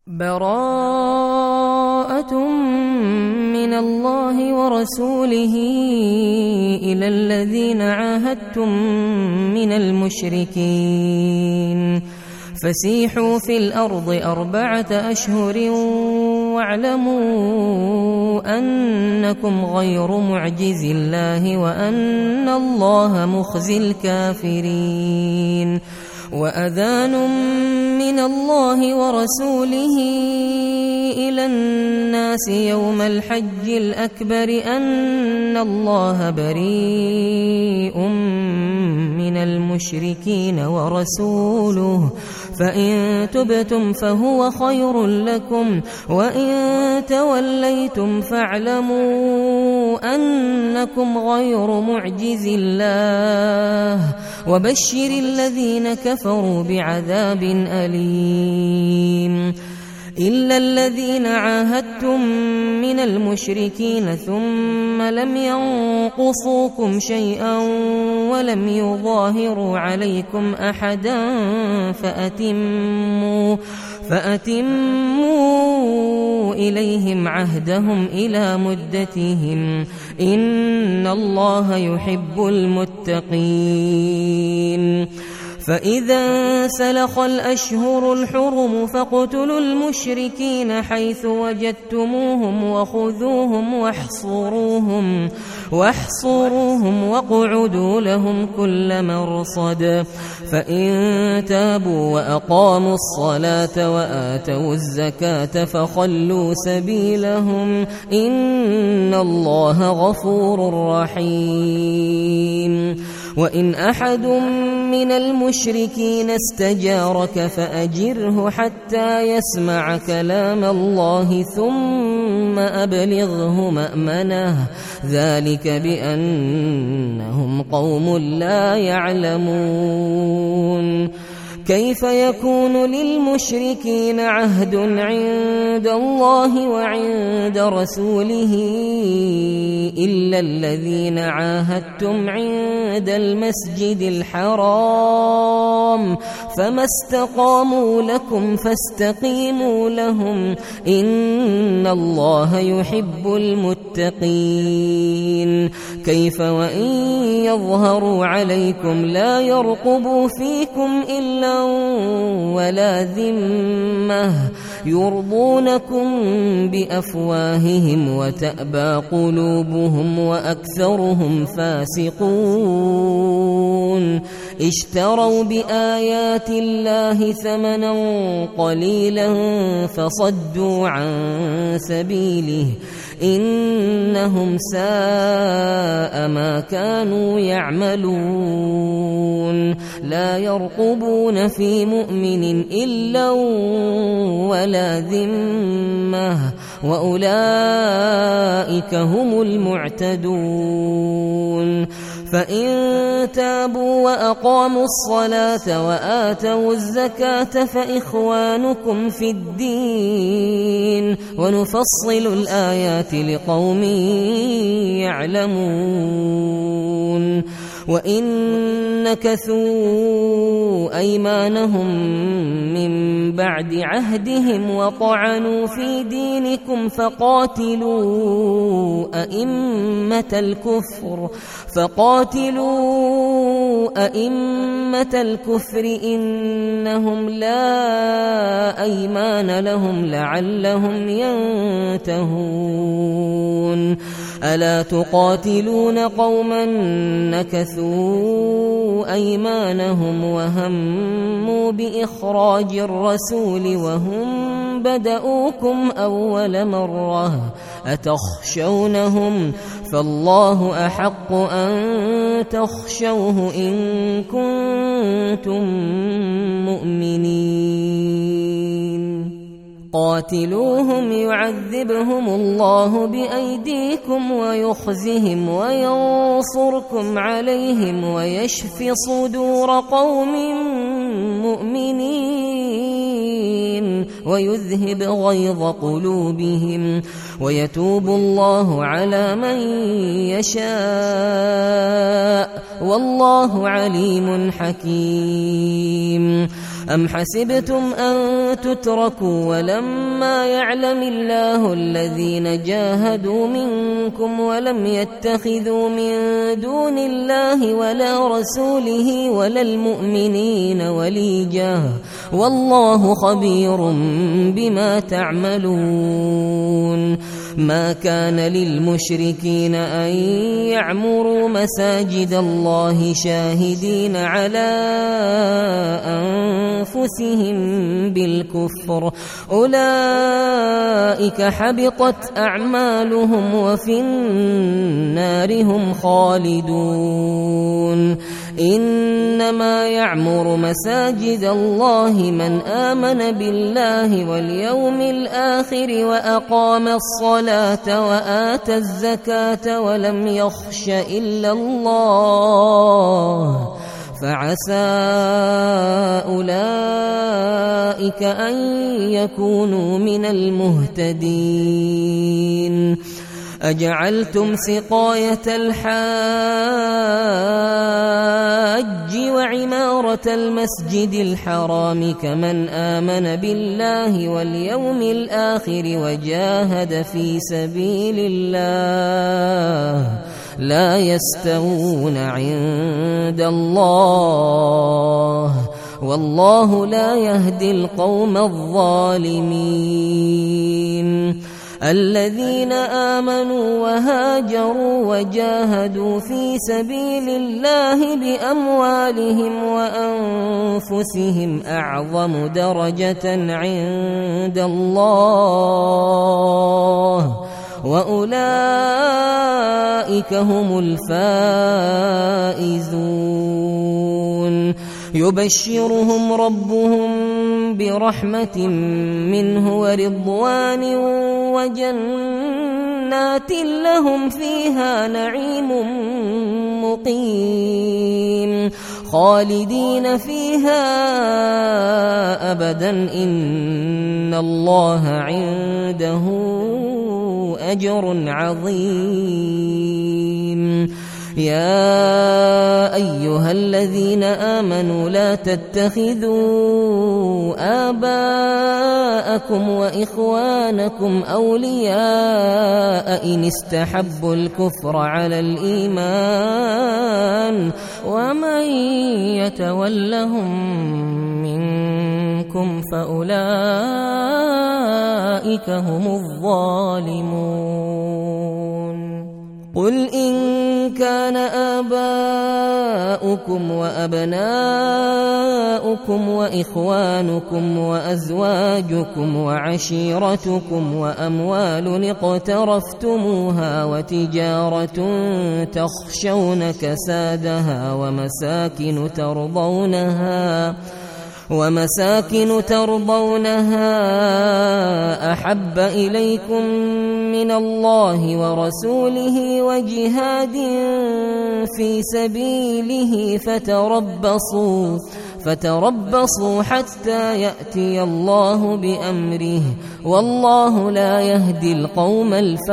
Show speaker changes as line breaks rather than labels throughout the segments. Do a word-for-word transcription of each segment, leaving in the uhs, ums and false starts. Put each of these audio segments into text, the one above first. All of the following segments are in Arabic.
براءة من الله ورسوله إلى الذين عاهدتم من المشركين فسيحوا في الأرض أربعة أشهر واعلموا أنكم غير معجز الله وأن الله مخزي الكافرين. وأذان من الله ورسوله إلى الناس يوم الحج الأكبر أن الله بريء من المشركين ورسوله فإن تبتم فهو خير لكم وإن توليتم فاعلموا أنكم غير معجز الله وبشر الذين كفروا بعذاب أليم. إلا الذين عاهدتم من المشركين ثم لم ينقصوكم شيئا ولم يظاهروا عليكم أحدا فأتموا, فأتموا إليهم عهدهم إلى مدتهم إن الله يحب المتقين. فإذا سلخ الأشهر الحرم فاقتلوا المشركين حيث وجدتموهم وخذوهم واحصروهم, واحصروهم واقعدوا لهم كل مرصد. فإن تابوا وأقاموا الصلاة وآتوا الزكاة فخلوا سبيلهم إن الله غفور رحيم. وإن أحد من المشركين استجارك فأجره حتى يسمع كلام الله ثم أبلغه مأمنه ذلك بأنهم قوم لا يعلمون. كيف يكون للمشركين عهد عند الله وعند رسوله إلا الذين عاهدتم عند المسجد الحرام فما استقاموا لكم فاستقيموا لهم إن الله يحب المتقين. كيف وإن يظهروا عليكم لا يرقبوا فيكم إلا ولا ذمة يرضونكم بأفواههم وتأبى قلوبهم وأكثرهم فاسقون. اشتروا بآيات الله ثمنا قليلا فصدوا عن سبيله إنهم ساء ما كانوا يعملون. لا يرقبون في مؤمن إلا ولا ذمة وأولئك هم المعتدون. فإن تابوا وأقاموا الصلاة وآتوا الزكاة فإخوانكم في الدين ونفصل الآيات لقوم يعلمون. وإن نكثوا أيمانهم من بعد عهدهم وطعنوا في دينكم فقاتلوا أئمة الكفر فقاتلوا أئمة الكفر إنهم لا أيمان لهم لعلهم ينتهون. ألا تقاتلون قوما نكثوا أيمانهم وهموا بإخراج الرسول وهم بدؤوكم أول مرة أتخشونهم فالله أحق أن تخشوه إن كنتم مؤمنين. قاتلوهم يعذبهم الله بأيديكم ويخزهم وينصركم عليهم ويشف صدور قوم مؤمنين ويذهب غيظ قلوبهم ويتوب الله على من يشاء والله عليم حكيم. أم حسبتم أن تتركوا ولما يعلم الله الذين جاهدوا منكم ولم يتخذوا من دون الله ولا رسوله ولا المؤمنين وليجا والله خبير بما تعملون ما كان للمشركين أن يعمروا مساجد الله شاهدين على أنفسهم بالكفر أولئك حبطت أعمالهم وفي النار هم خالدون إنما يعمر مساجد الله من آمن بالله واليوم الآخر وأقام الصلاة وآتى الزكاة ولم يخش إلا الله فعسى أولئك أن يكونوا من المهتدين أجعلتم سقاية الحاج وعمارة المسجد الحرام كمن آمن بالله واليوم الآخر وجاهد في سبيل الله لا يستوون عند الله والله لا يهدي القوم الظالمين الذين آمنوا وهاجروا وجاهدوا في سبيل الله بأموالهم وأنفسهم أعظم درجة عند الله وأولئك هم الفائزون يبشرهم ربهم برحمة منه ورضوان وجنات لهم فيها نعيم مقيم خالدين فيها أبدا إن الله عنده أجر عظيم يا أيها الذين آمنوا لا تتخذوا آباءكم وإخوانكم أولياء إن استحبوا الكفر على الإيمان ومن يتولهم منكم فأولئك هم الظالمون قل إن كان آباؤكم وأبناؤكم وإخوانكم وأزواجكم وعشيرتكم وأموال اقترفتموها وتجارة تخشون كسادها ومساكن ترضونها ومساكن ترضونها أحب إليكم من الله ورسوله وجهاد في سبيله فتربصوا فتربصوا حتى يأتي الله بأمره والله لا يهدي القوم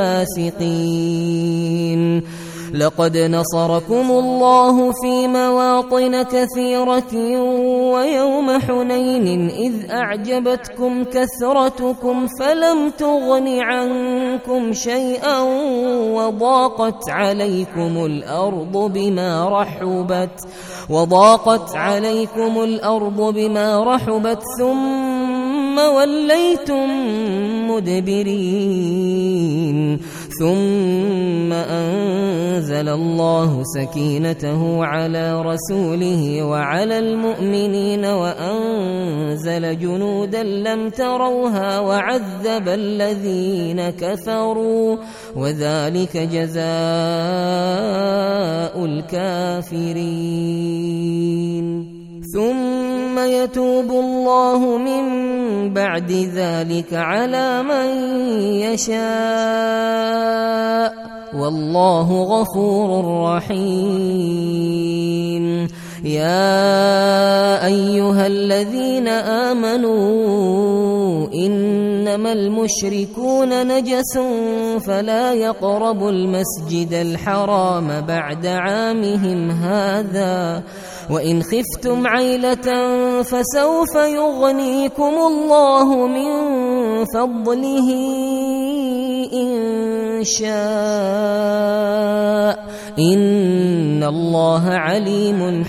الفاسقين لقد نصركم الله في مواطن كثيرة ويوم حنين إذ أعجبتكم كثرتكم فلم تغن عنكم شيئا وضاقت عليكم الأرض بما رحبت وضاقت عليكم الأرض بما رحبت ثم وليتم مدبرين ثم أنزل الله سكينته على رسوله وعلى المؤمنين وأنزل جنودا لم تروها وعذب الذين كفروا وذلك جزاء الكافرين ثم يتوب الله من بعد ذلك على من يشاء والله غفور رحيم يا أيها الذين آمنوا إنما المشركون نجس فلا يقربوا المسجد الحرام بعد عامهم هذا وإن خفتم عيلة فسوف يغنيكم الله من فضله إن شاء إن الله عليم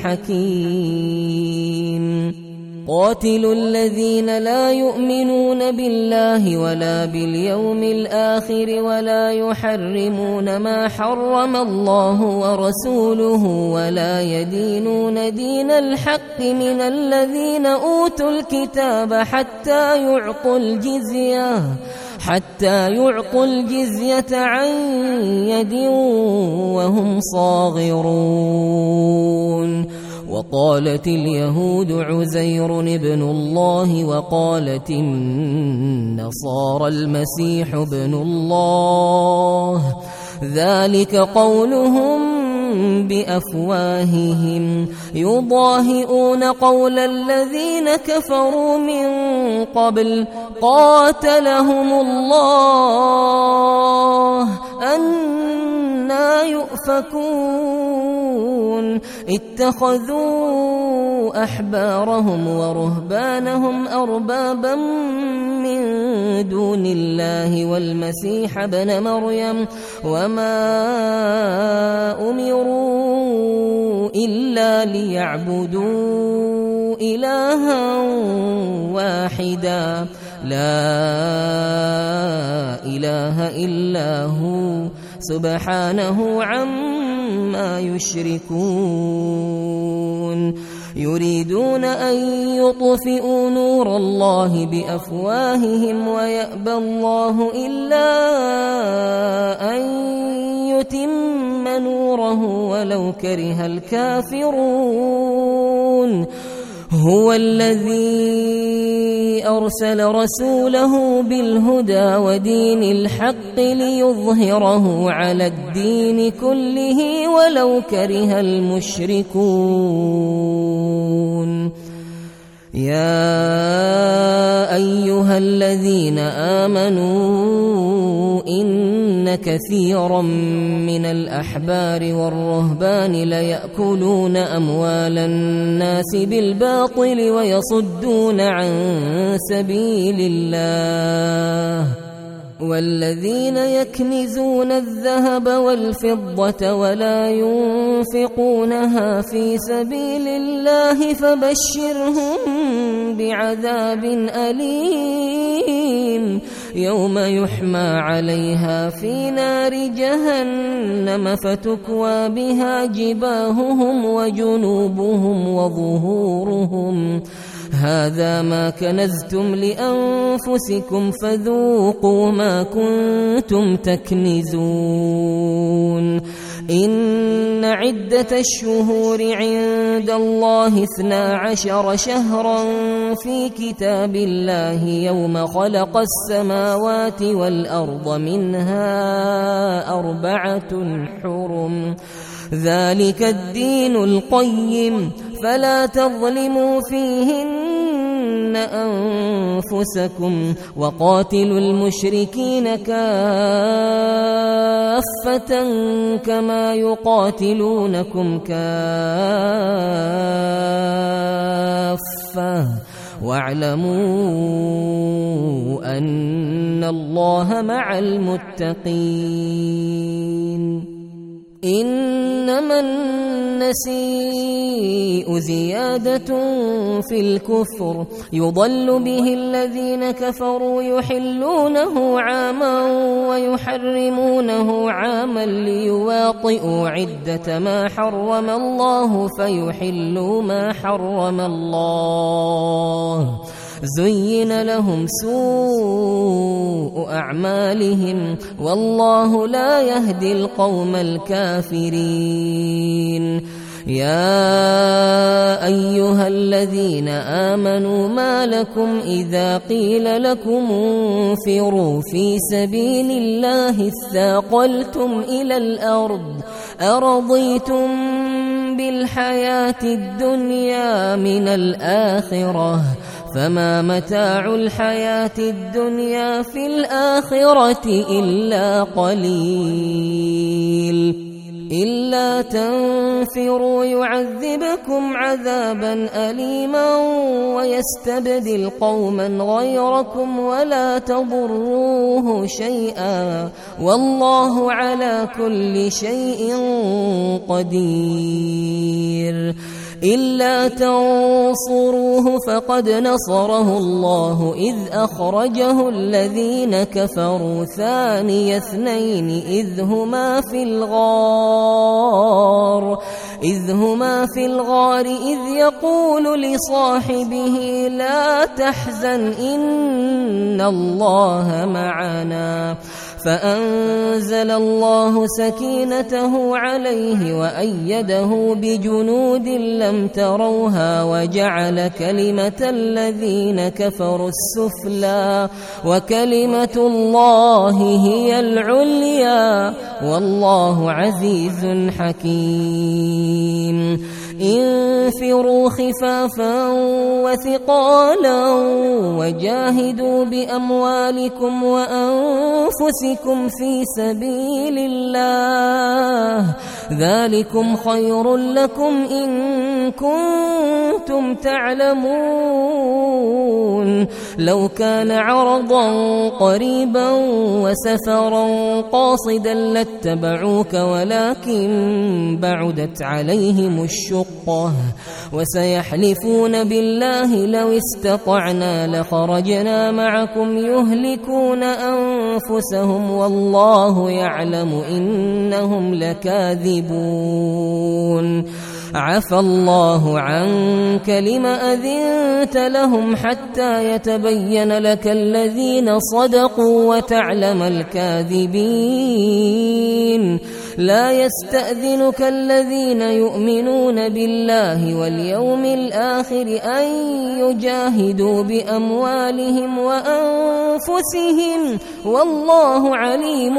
حكيم قاتلوا الذين لا يؤمنون بالله ولا باليوم الآخر ولا يحرمون ما حرم الله ورسوله ولا يدينون دين الحق من الذين أوتوا الكتاب حتى يعطوا الجزية حتى يعطوا الجزية عن يد وهم صاغرون وقالت اليهود عزير ابن الله وقالت النصارى المسيح ابن الله ذلك قولهم بأفواههم يضاهئون قول الذين كفروا من قبل قاتلهم الله أنى يؤفكون اتخذوا أحبارهم ورهبانهم أربابا من دون الله والمسيح ابن مريم وما أمروا إلا ليعبدوا إلها واحدا لا إله إلا هو سبحانه عما يشركون يريدون أن يطفئوا نور الله بأفواههم ويأبى الله إلا أن يتم نوره ولو كره الكافرون هو الذي أرسل رسوله بالهدى ودين الحق ليظهره على الدين كله ولو كره المشركون يا أيها الذين آمنوا إن كثيرا من الأحبار والرهبان ليأكلون أموال الناس بالباطل ويصدون عن سبيل الله والذين يكنزون الذهب والفضة ولا ينفقونها في سبيل الله فبشرهم بعذاب أليم يوم يحمى عليها في نار جهنم فتكوى بها جباههم وجنوبهم وظهورهم هذا ما كنزتم لأنفسكم فذوقوا ما كنتم تكنزون إن عدة الشهور عند الله اثنا عشر شهرا في كتاب الله يوم خلق السماوات والأرض منها أربعة حرم ذلك الدين القيم فلا تظلموا فيهن أنفسكم وقاتلوا المشركين كافة كما يقاتلونكم كافة واعلموا أن الله مع المتقين إنما النسيء زيادة في الكفر يضل به الذين كفروا يحلونه عاما ويحرمونه عاما ليواطئوا عدة ما حرم الله فيحلوا ما حرم الله زين لهم سوء أعمالهم والله لا يهدي القوم الكافرين يا أيها الذين آمنوا ما لكم إذا قيل لكم انفروا في سبيل الله اثاقلتم إلى الأرض أرضيتم بالحياة الدنيا من الآخرة فما متاع الحياة الدنيا في الآخرة إلا قليل إلا تنفروا يعذبكم عذابا أليما ويستبدل قوما غيركم ولا تضروه شيئا والله على كل شيء قدير إلا تنصروه فقد نصره الله إذ أخرجه الذين كفروا ثاني اثنين إذ هما في الغار إذ هما في الغار إذ يقول لصاحبه لا تحزن إن الله معنا فأنزل الله سكينته عليه وأيده بجنود لم تروها وجعل كلمة الذين كفروا السفلى وكلمة الله هي العليا والله عزيز حكيم انفروا خفافا وثقالا وجاهدوا بأموالكم وأنفسكم في سبيل الله ذلكم خير لكم إن كنتم تعلمون لو كان عرضا قريبا وسفرا قاصدا لاتبعوك ولكن بعدت عليهم الشقة وسيحلفون بالله لو استطعنا لخرجنا معكم يهلكون أنفسهم والله يعلم إنهم لكاذبون عفى الله عنك لم أذنت لهم حتى يتبين لك الذين صدقوا وتعلم الكاذبين لا يستأذنك الذين يؤمنون بالله واليوم الآخر أن يجاهدوا بأموالهم وأنفسهم والله عليم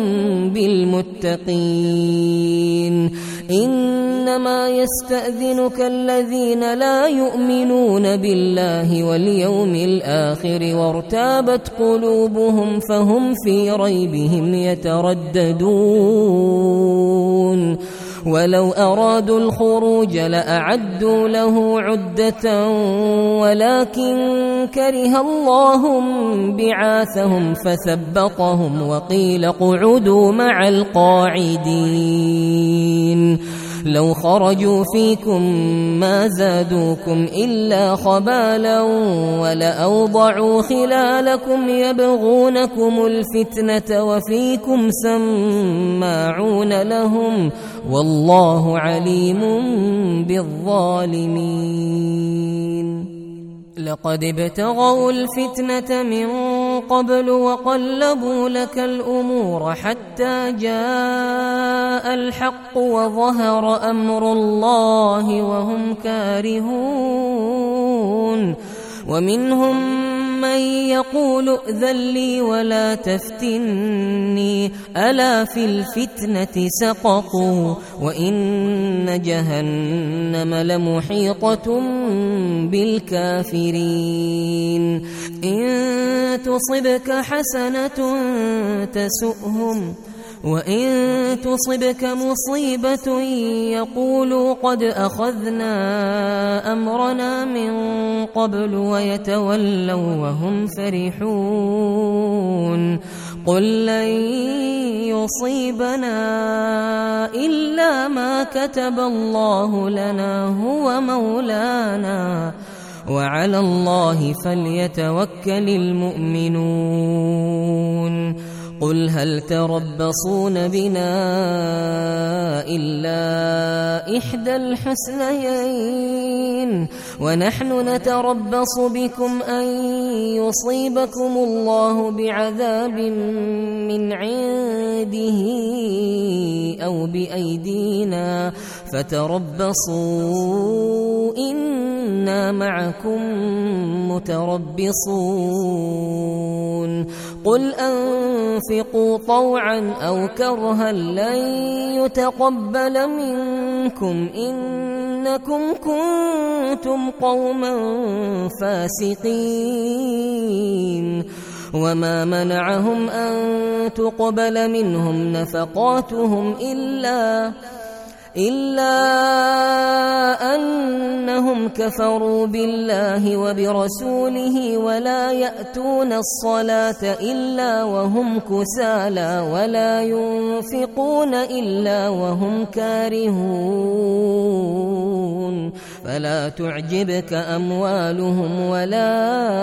بالمتقين إنما يستأذنك الذين لا يؤمنون بالله واليوم الآخر وارتابت قلوبهم فهم في ريبهم يترددون ولو أرادوا الخروج لأعدوا له عدة ولكن كره الله بعاثهم فثبطهم وقيل اقعدوا مع القاعدين لو خرجوا فيكم ما زادوكم إلا خبالا ولأوضعوا خلالكم يبغونكم الفتنة وفيكم سماعون لهم والله عليم بالظالمين لقد ابتغوا الفتنة من قبل وقلبوا لك الأمور حتى جاء الحق وظهر أمر الله وهم كارهون ومنهم من يقول ائذن لي ولا تفتني ألا في الفتنة سقطوا وإن جهنم لمحيطة بالكافرين إن تصبك حسنة تسؤهم وإن تصبك مصيبة يقولوا قد أخذنا أمرنا من قبل ويتولوا وهم فرحون قل لن يصيبنا إلا ما كتب الله لنا هو مولانا وعلى الله فليتوكل المؤمنون قل هل تربصون بنا إلا إحدى الحسنيين ونحن نتربص بكم أن يصيبكم الله بعذاب من عنده أو بأيدينا فتربصوا إنا معكم متربصون قل أنفقوا طوعا أو كرها لن يتقبل منكم عنكم إنكم كنتم قوما فاسقين وما منعهم أن تقبل منهم نفقاتهم إلا إلا أنهم كفروا بالله وبرسوله ولا يأتون الصلاة إلا وهم كسالى ولا ينفقون إلا وهم كارهون فلا تعجبك أموالهم ولا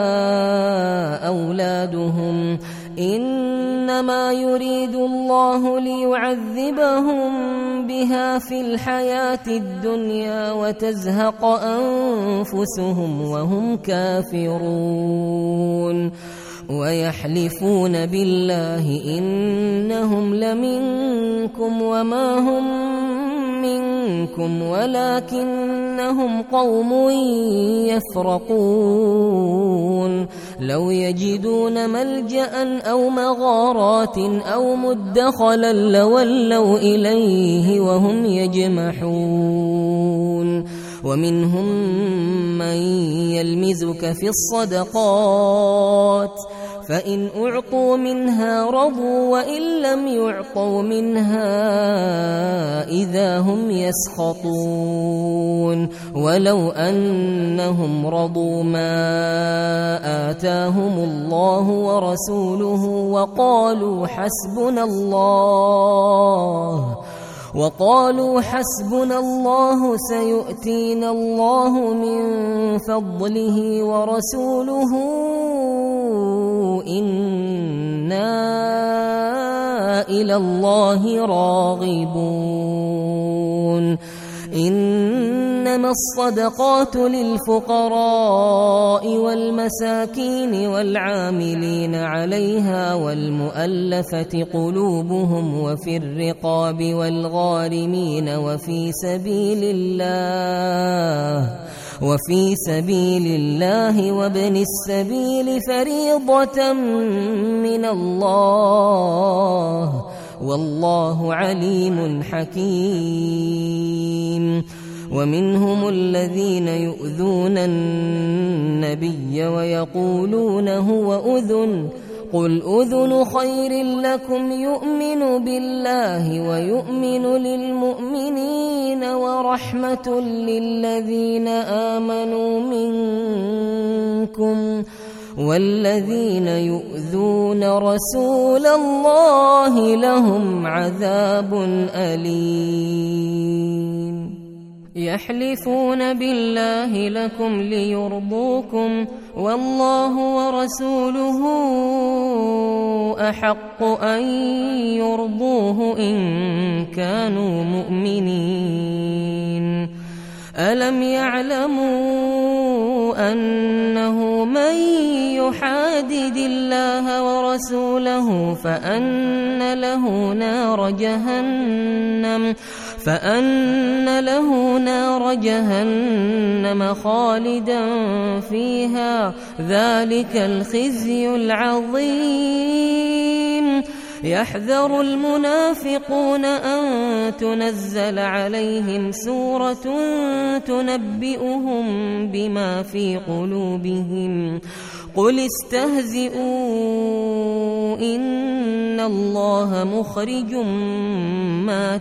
أولادهم إنما يريد الله ليعذبهم بها في الحياة الدنيا وتزهق أنفسهم وهم كافرون ويحلفون بالله إنهم لمنكم وما هم منكم ولكنهم قوم يفرقون لو يجدون ملجأ أو مغارات أو مدخلا لولوا إليه وهم يجمحون ومنهم من يلمزك في الصدقات فإن أعطوا منها رضوا وإن لم يعطوا منها إذا هم يسخطون ولو أنهم رضوا ما آتاهم الله ورسوله وقالوا حسبنا الله وقالوا حسبنا الله سيؤتينا الله من فضله ورسوله إنا إلى الله راغبون إنما الصدقات للفقراء والمساكين والعاملين عليها والمؤلفة قلوبهم وفي الرقاب والغارمين وفي سبيل الله وفي سبيل الله وابن السبيل فريضة من الله والله عليم حكيم ومنهم الذين يؤذون النبي ويقولون هو أذن قل أذن خير لكم يؤمن بالله ويؤمن للمؤمنين ورحمة للذين آمنوا منكم والذين يؤذون رسول الله لهم عذاب أليم يحلفون بالله لكم ليرضوكم والله ورسوله أحق أن يرضوه إن كانوا مؤمنين ألم يعلموا أنه من يحادد الله ورسوله فأن له نار جهنم فأن له نار جهنم خالدا فيها ذلك الخزي العظيم يحذر المنافقون أن تنزل عليهم سورة تنبئهم بما في قلوبهم قل استهزئوا إن الله مخرج ما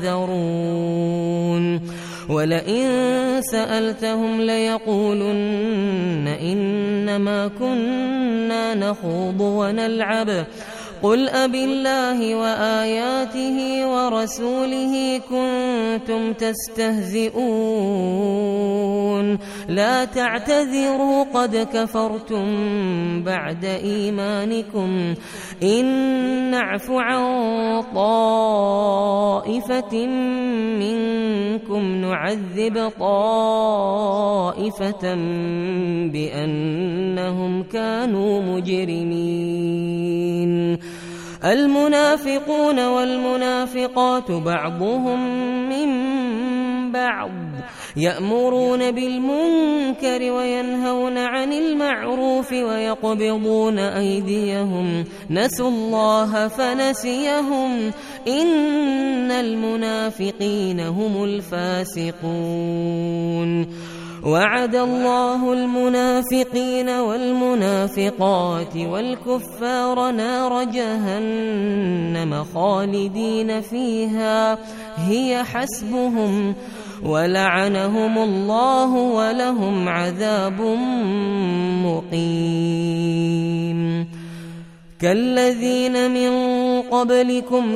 تحذرون ولئن سألتهم ليقولن إنما كنا نخوض ونلعب قل أبالله وآياته ورسوله كنتم تستهزئون لا تعتذروا قد كفرتم بعد إيمانكم إن نعف عن طائفة منكم نعذب طائفة بأنهم كانوا مجرمين المنافقون والمنافقات بعضهم من بعض يأمرون بالمنكر وينهون عن المعروف ويقبضون أيديهم نسوا الله فنسيهم إن المنافقين هم الفاسقون وعد الله المنافقين والمنافقات والكفار نار جهنم خالدين فيها هي حسبهم ولعنهم الله ولهم عذاب مقيم كالذين من قبلكم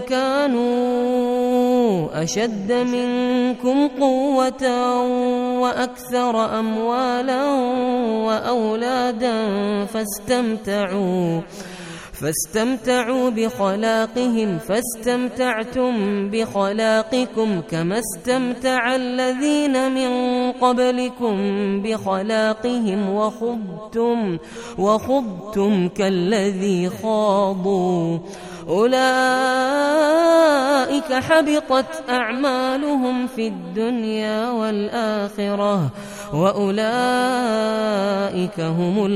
كانوا أشد منكم قوة وأكثر أموالا وأولادا فاستمتعوا فاستمتعوا بخلاقهم فاستمتعتم بخلاقكم كما استمتع الذين من قبلكم بخلاقهم وخضتم وخضتم كالذي خاضوا أولئك حبطت أعمالهم في الدنيا والآخرة وأولئك هم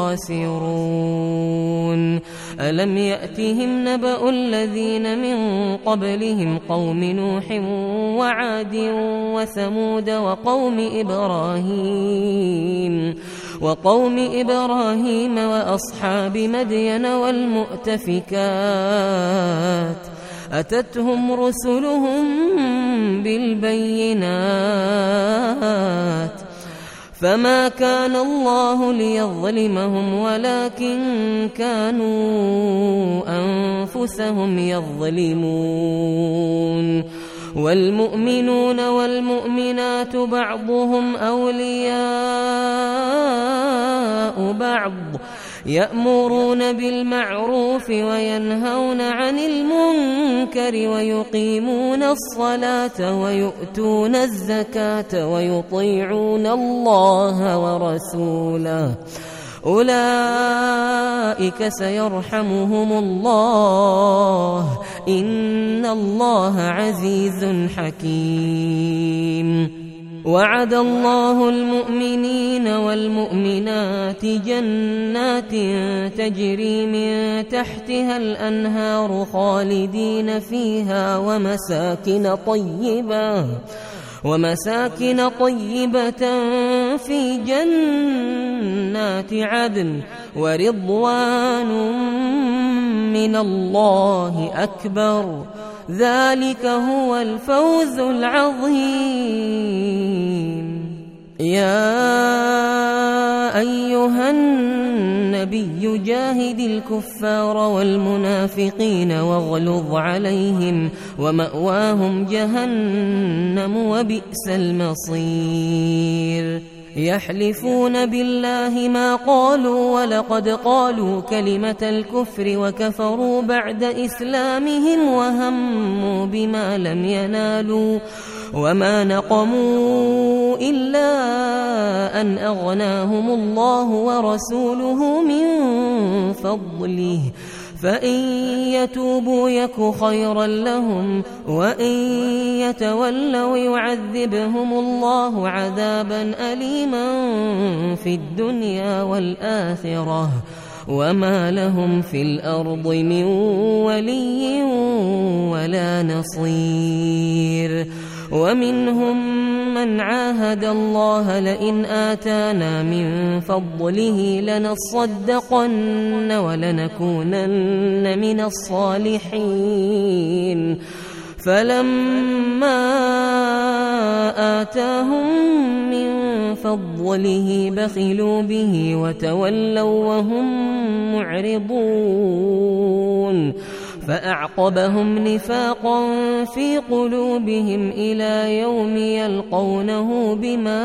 الخاسرون ألم يأتهم نبأ الذين من قبلهم قوم نوح وعاد وثمود وقوم إبراهيم وقوم إبراهيم وأصحاب مدين والمؤتفكات أتتهم رسلهم بالبينات فما كان الله ليظلمهم ولكن كانوا أنفسهم يظلمون والمؤمنون والمؤمنات بعضهم أولياء بعض يأمرون بالمعروف وينهون عن المنكر ويقيمون الصلاة ويؤتون الزكاة ويطيعون الله ورسوله أولئك سيرحمهم الله إن الله عزيز حكيم وعد الله المؤمنين والمؤمنات جنات تجري من تحتها الأنهار خالدين فيها ومساكن طيبة ومساكن طيبة في جنات عدن ورضوان من الله أكبر ذلك هو الفوز العظيم يا أيها النبي جاهد الكفار والمنافقين واغلظ عليهم ومأواهم جهنم وبئس المصير يحلفون بالله ما قالوا ولقد قالوا كلمة الكفر وكفروا بعد إسلامهم وهموا بما لم ينالوا وما نقموا إلا أن أغناهم الله ورسوله من فضله فإن يتوبوا يك خيرا لهم وإن يتولوا يعذبهم الله عذابا أليما في الدنيا والآخرة وما لهم في الأرض من ولي ولا نصير ومنهم من عاهد الله لئن آتانا من فضله لنصدقن ولنكونن من الصالحين فلما آتاهم من فضله بخلوا به وتولوا وهم معرضون فأعقبهم نفاقا في قلوبهم إلى يوم يلقونه بما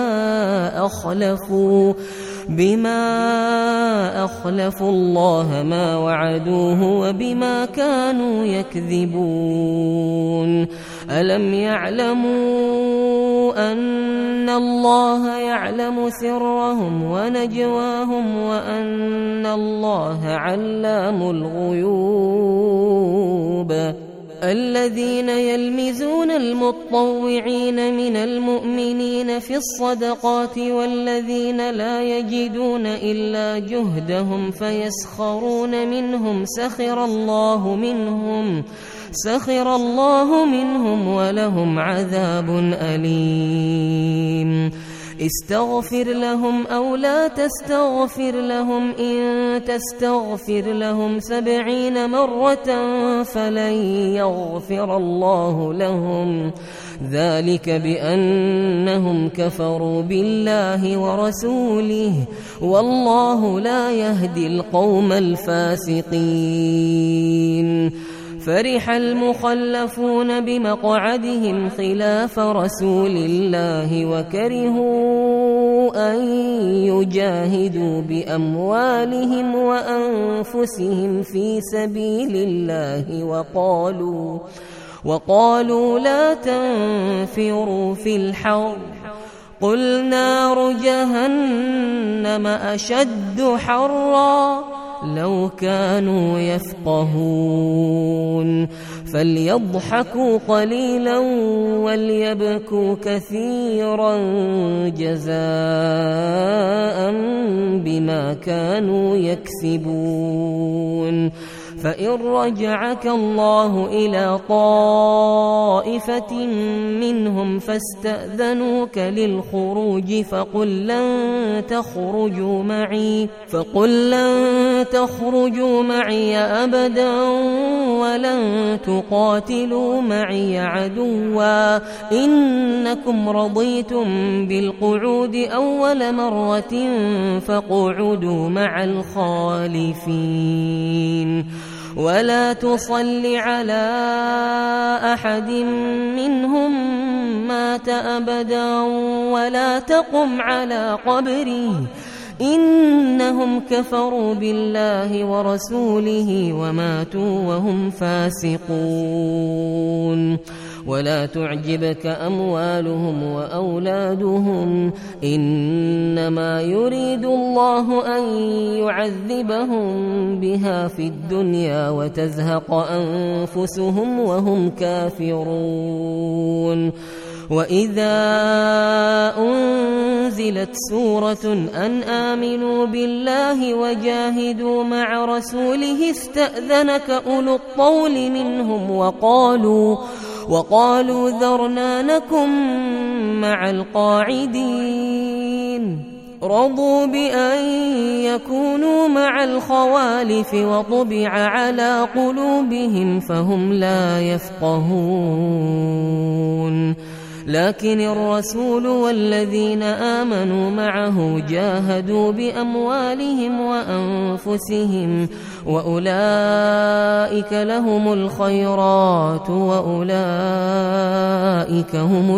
أخلفوا بما أخلفوا الله ما وعدوه وبما كانوا يكذبون ألم يعلموا أن الله يعلم سرهم ونجواهم وأن الله علام الغيوب الذين يلمزون المطوعين من المؤمنين في الصدقات والذين لا يجدون إلا جهدهم فيسخرون منهم سخر الله منهم سخر الله منهم ولهم عذاب أليم استغفر لهم أو لا تستغفر لهم إن تستغفر لهم سبعين مرة فلن يغفر الله لهم ذلك بأنهم كفروا بالله ورسوله والله لا يهدي القوم الفاسقين فرح المخلفون بمقعدهم خلاف رسول الله وكرهوا أن يجاهدوا بأموالهم وأنفسهم في سبيل الله وقالوا وقالوا لا تنفروا في الحر قل نار جهنم أشد حرا لو كانوا يفقهون فليضحكوا قليلا وليبكوا كثيرا جزاء بما كانوا يكسبون فإن رجعك الله إلى طائفة منهم فاستأذنوك للخروج فقل لن تخرجوا معي فقل لن تخرجوا معي أبدا ولن تقاتلوا معي عدوا إنكم رضيتم بالقعود أول مرة فاقعدوا مع الخالفين ولا تصل على أحد منهم مات أبدا ولا تقم على قبره إنهم كفروا بالله ورسوله وماتوا وهم فاسقون ولا تعجبك أموالهم وأولادهم إنما يريد الله أن يعذبهم بها في الدنيا وتزهق أنفسهم وهم كافرون وإذا أنزلت سورة أن آمنوا بالله وجاهدوا مع رسوله استأذنك أولو الطول منهم وقالوا وقالوا ذرنا نكن مع القاعدين رضوا بأن يكونوا مع الخوالف وطبع على قلوبهم فهم لا يفقهون لكن الرسول والذين آمنوا معه جاهدوا بأموالهم وأنفسهم وأولئك لهم الخيرات وأولئك هم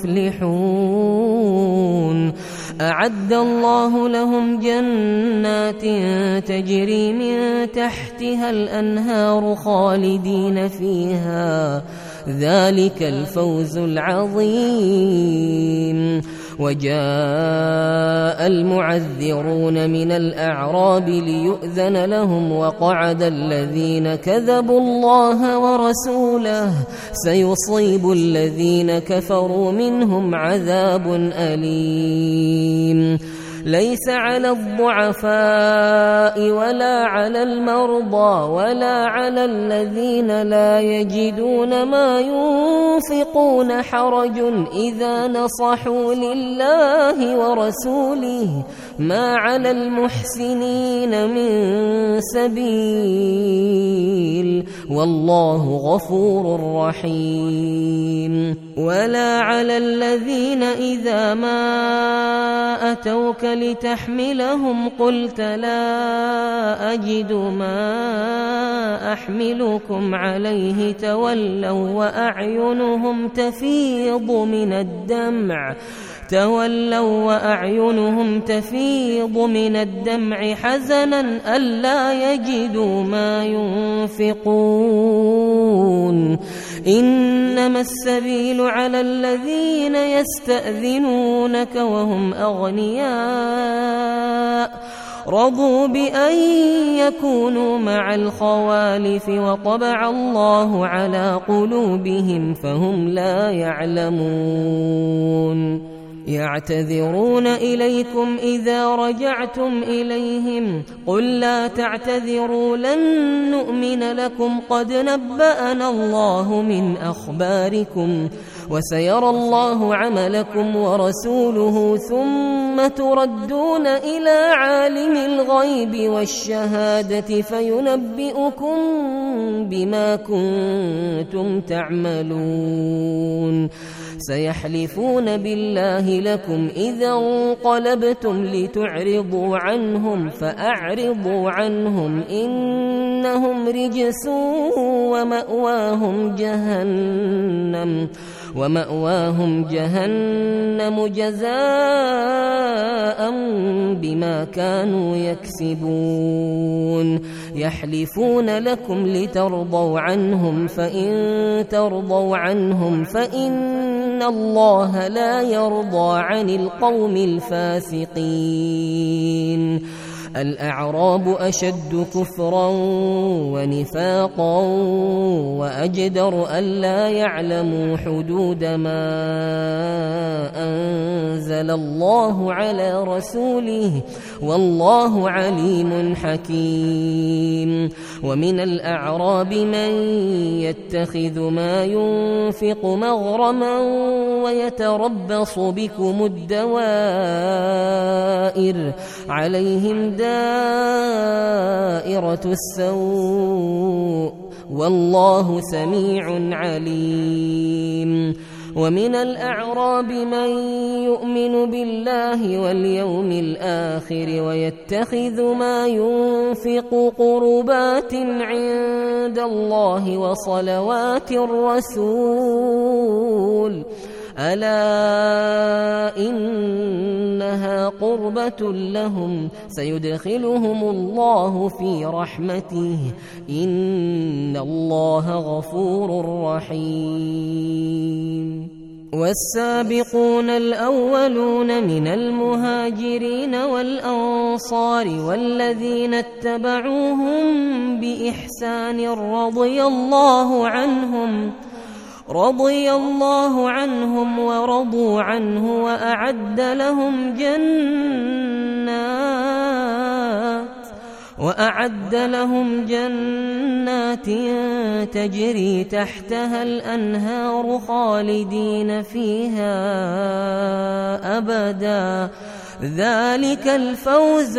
المفلحون أعد الله لهم جنات تجري من تحتها الأنهار خالدين فيها ذلك الفوز العظيم وجاء المعذرون من الأعراب ليؤذن لهم وقعد الذين كذبوا الله ورسوله سيصيب الذين كفروا منهم عذاب أليم ليس على الضعفاء ولا على المرضى ولا على الذين لا يجدون ما ينفقون حرج إذا نصحوا لله ورسوله ما على المحسنين من سبيل والله غفور رحيم ولا على الذين إذا ما أتوك لتحملهم قلت لا أجد ما أحملكم عليه تولوا وأعينهم تفيض من الدمع تولوا وأعينهم تفيض من الدمع حزنا ألا يجدوا ما ينفقون إنما السبيل على الذين يستأذنونك وهم أغنياء رضوا بأن يكونوا مع الخوالف وطبع الله على قلوبهم فهم لا يعلمون يعتذرون إليكم إذا رجعتم إليهم قل لا تعتذروا لن نؤمن لكم قد نبأنا الله من أخباركم وسيرى الله عملكم ورسوله ثم تردون إلى عالم الغيب والشهادة فينبئكم بما كنتم تعملون سيحلفون بالله لكم إذا انقلبتم لتعرضوا عنهم فأعرضوا عنهم إنهم رجس ومأواهم جهنم ومأواهم جهنم جزاء بما كانوا يكسبون يحلفون لكم لترضوا عنهم فإن ترضوا عنهم فإن الله لا يرضى عن القوم الفاسقين الأعراب أشد كفرا ونفاقا وأجدر ألا يعلموا حدود ما أنزل الله على رسوله والله عليم حكيم ومن الأعراب من يتخذ ما ينفق مغرما ويتربص بكم الدوائر عليهم دائرة السوء والله سميع عليم ومن الأعراب من يؤمن بالله واليوم الآخر ويتخذ ما ينفق قربات عند الله وصلوات الرسول ألا إنها قربة لهم سيدخلهم الله في رحمته إن الله غفور رحيم والسابقون الأولون من المهاجرين والأنصار والذين اتبعوهم بإحسان رضي الله عنهم رضي الله عنهم ورضوا عنه وأعد لهم جنات وأعد لهم جنات تجري تحتها الأنهار خالدين فيها أبدا ذلك الفوز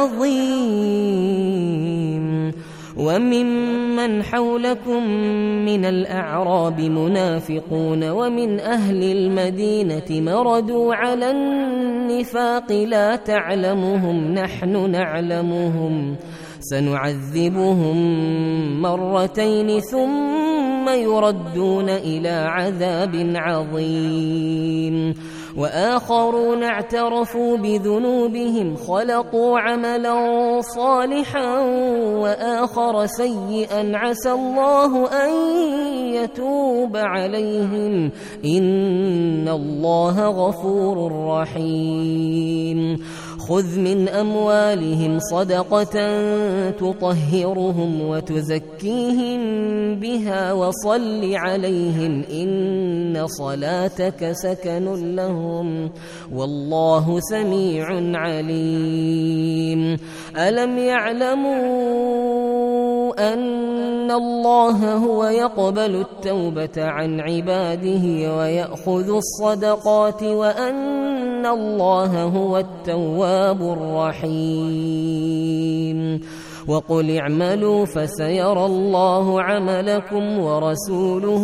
العظيم وممن حولكم من الأعراب منافقون ومن أهل المدينة مردوا على النفاق لا تعلمهم نحن نعلمهم سنعذبهم مرتين ثم يردون إلى عذاب عظيم وآخرون اعترفوا بذنوبهم خلقوا عملا صالحا وآخر سيئا عسى الله أن يتوب عليهم إن الله غفور رحيم خذ من أموالهم صدقة تطهرهم وتزكيهم بها وصل عليهم إن صلاتك سكن لهم والله سميع عليم ألم يعلموا أن الله هو يقبل التوبة عن عباده ويأخذ الصدقات وأن الله هو التواب الرحيم وقل اعملوا فسيرى الله عملكم ورسوله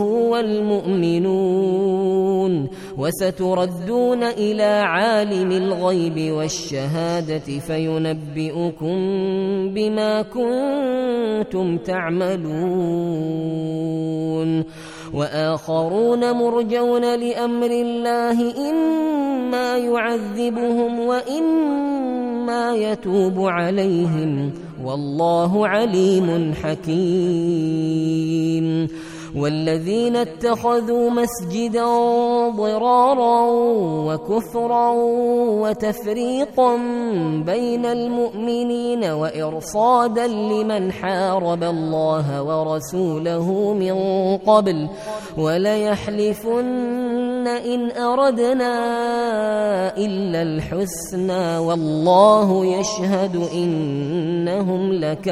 والمؤمنون وستردون إلى عالم الغيب والشهادة فينبئكم بما كنتم تعملون وآخرون مرجون لأمر الله إما يعذبهم وإما يتوب عليهم والله عليم حكيم والذين اتخذوا مسجدا ضرارا وكفرا وتفريقا بين المؤمنين وإرصادا لمن حارب الله ورسوله من قبل وليحلفن إن أردنا إلا الحسنى والله يشهد إنهم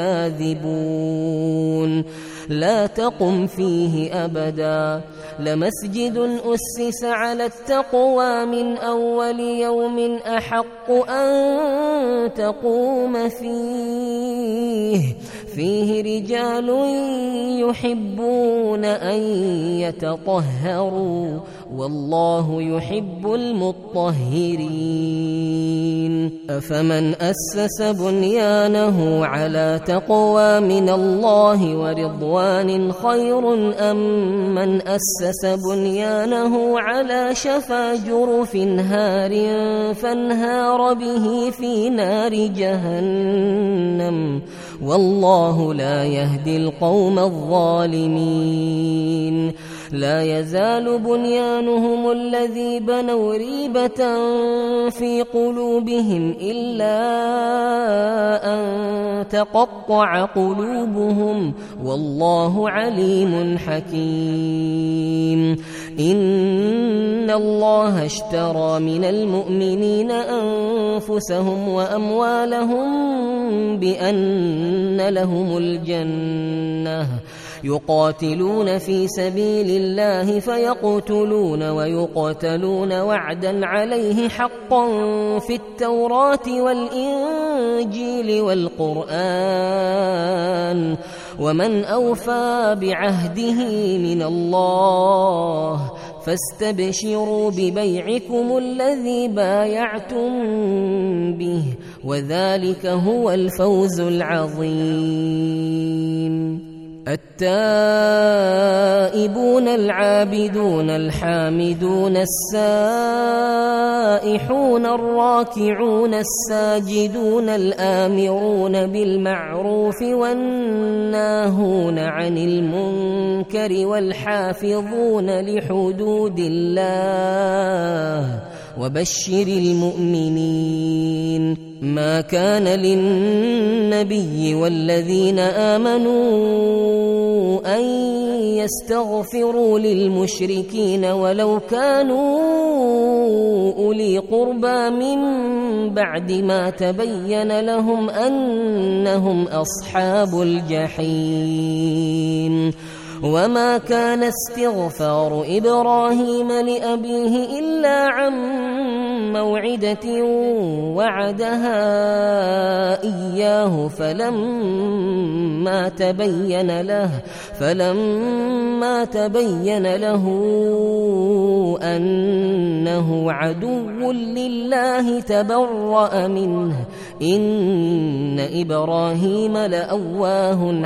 لكاذبون لا تقم فيه أبدا لمسجد أسس على التقوى من أول يوم أحق أن تقوم فيه فيه رجال يحبون أن يتطهروا والله يحب المطهرين أفمن أسس بنيانه على تقوى من الله ورضوان خير أم من أسس بنيانه على شفا جرف هار فانهار به في نار جهنم والله لا يهدي القوم الظالمين لا يزال بنيانهم الذي بنوا ريبة في قلوبهم إلا أن تقطع قلوبهم والله عليم حكيم إن الله اشترى من المؤمنين أنفسهم وأموالهم بأن لهم الجنة يقاتلون في سبيل الله فيقتلون ويقتلون وعدا عليه حقا في التوراة والإنجيل والقرآن ومن أوفى بعهده من الله فاستبشروا ببيعكم الذي بايعتم به وذلك هو الفوز العظيم التائبون العابدون الحامدون السائحون الراكعون الساجدون الآمرون بالمعروف والناهون عن المنكر والحافظون لحدود الله وبشر المؤمنين ما كان للنبي والذين آمنوا أن يستغفروا للمشركين ولو كانوا أولي قربى من بعد ما تبين لهم أنهم أصحاب الجحيم وما كان استغفار إبراهيم لأبيه إلا عن موعدة وعدها إياه فلما تبين له فلما تبين له أنه عدو لله تبرأ منه إن إبراهيم لأواه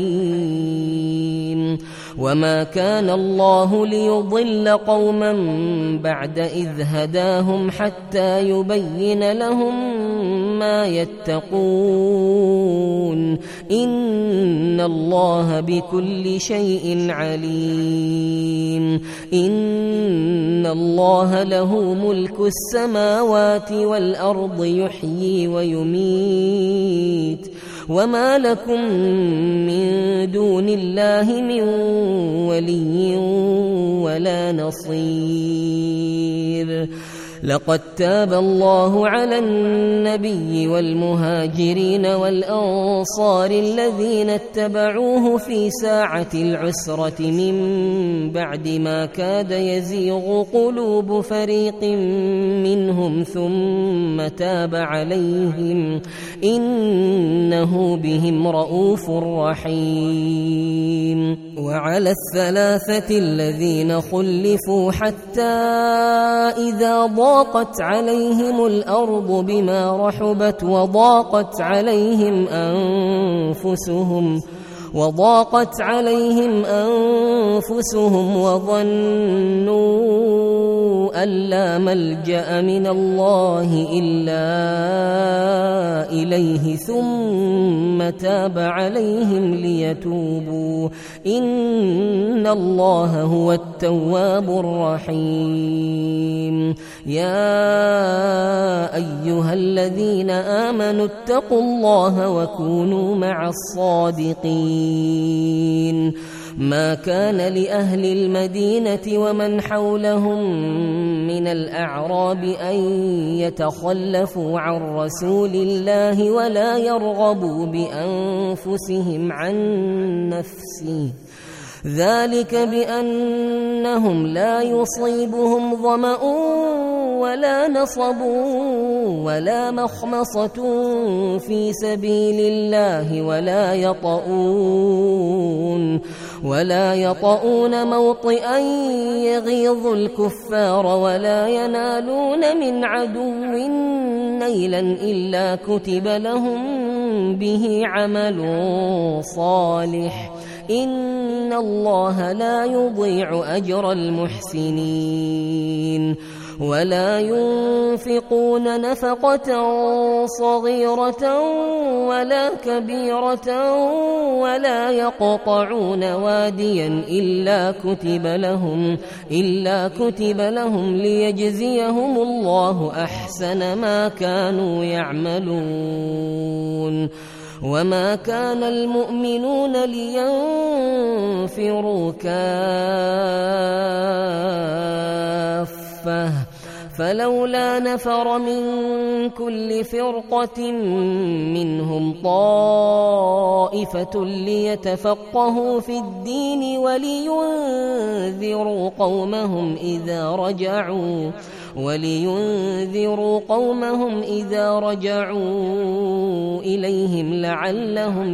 حليم وما كان الله ليضل قوما بعد إذ هداهم حتى يبين لهم ما يتقون إن الله بكل شيء عليم إن الله له ملك السماوات والأرض يحيي ويميت وما لكم من دون الله من ولي ولا نصير لقد تاب الله على النبي والمهاجرين والأنصار الذين اتبعوه في ساعة العسرة من بعد ما كاد يزيغ قلوب فريق منهم ثم تاب عليهم إنه بهم رؤوف رحيم وعلى الثلاثة الذين خلفوا حتى إذا ضاقت عليهم الأرض بما رحبت وضاقت عليهم أنفسهم وضاقت عليهم أنفسهم وظنوا أن لا ملجأ من الله إلا إليه ثم تاب عليهم ليتوبوا إن الله هو التواب الرحيم. يا أيها الذين آمنوا اتقوا الله وكونوا مع الصادقين. ما كان لأهل المدينة ومن حولهم من الأعراب أن يتخلفوا عن رسول الله ولا يرغبوا بأنفسهم عن نفسه ذلك بأنهم لا يصيبهم ظمأ ولا نصب ولا مخمصة في سبيل الله ولا يطؤون ولا يطؤون موطئا يغيظ الكفار ولا ينالون من عدو نيلا إلا كتب لهم به عمل صالح إن الله لا يضيع أجر المحسنين. ولا ينفقون نفقة صغيرة ولا كبيرة ولا يقطعون واديا إلا كتب لهم إلا كتب لهم ليجزيهم الله أحسن ما كانوا يعملون. وما كان المؤمنون لينفروا كافة فلولا نفر من كل فرقة منهم طائفة ليتفقهوا في الدين ولينذروا قومهم إذا رجعوا ولينذروا قومهم إذا رجعوا إليهم لعلهم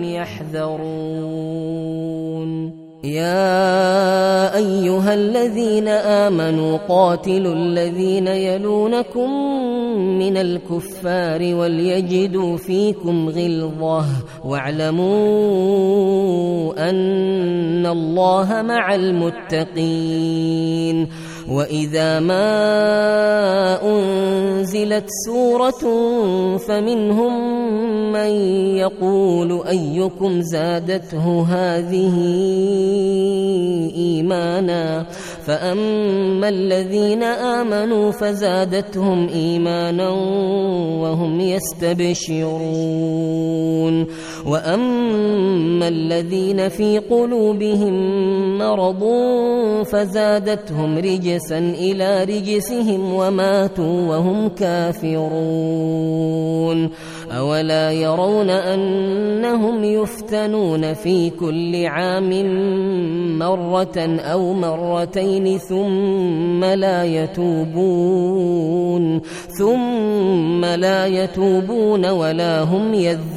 يحذرون. يا أيها الذين آمنوا قاتلوا الذين يلونكم من الكفار وليجدوا فيكم غلظة واعلموا أن الله مع المتقين. وإذا ما أنزلت سورة فمنهم من يقول أيكم زادته هذه إيمانا فأما الذين آمنوا فزادتهم إيمانا وهم يستبشرون وأما الذين في قلوبهم مرض فزادتهم رجسا إلى رجسهم وماتوا وهم كافرون. أولا يرون أنهم يفتنون في كل عام مرة أو مرتين ثم لا يتوبون ثم لا يتوبون ولا هم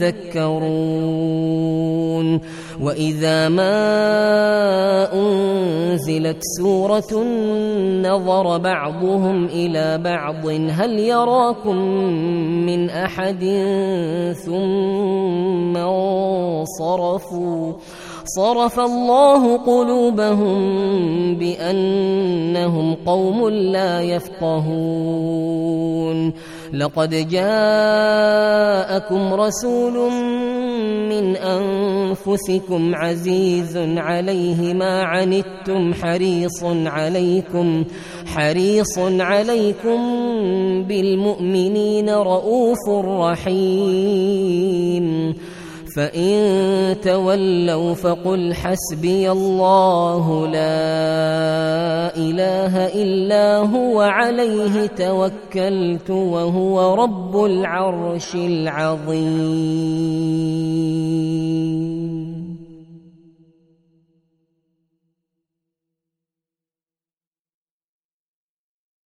يذكرون. وإذا ما أنزلت سورة نظر بعضهم إلى بعض هل يراكم من أحد ثم انصرفوا صرف الله قلوبهم بأنهم قوم لا يفقهون. لقد جاءكم رسول من أنفسكم عزيز عليه ما عنتم حريص عليكم حريص عليكم بالمؤمنين رؤوف رحيم. فإن تولوا فقل حسبي الله لا إله إلا هو عليه توكلت وهو رب العرش العظيم.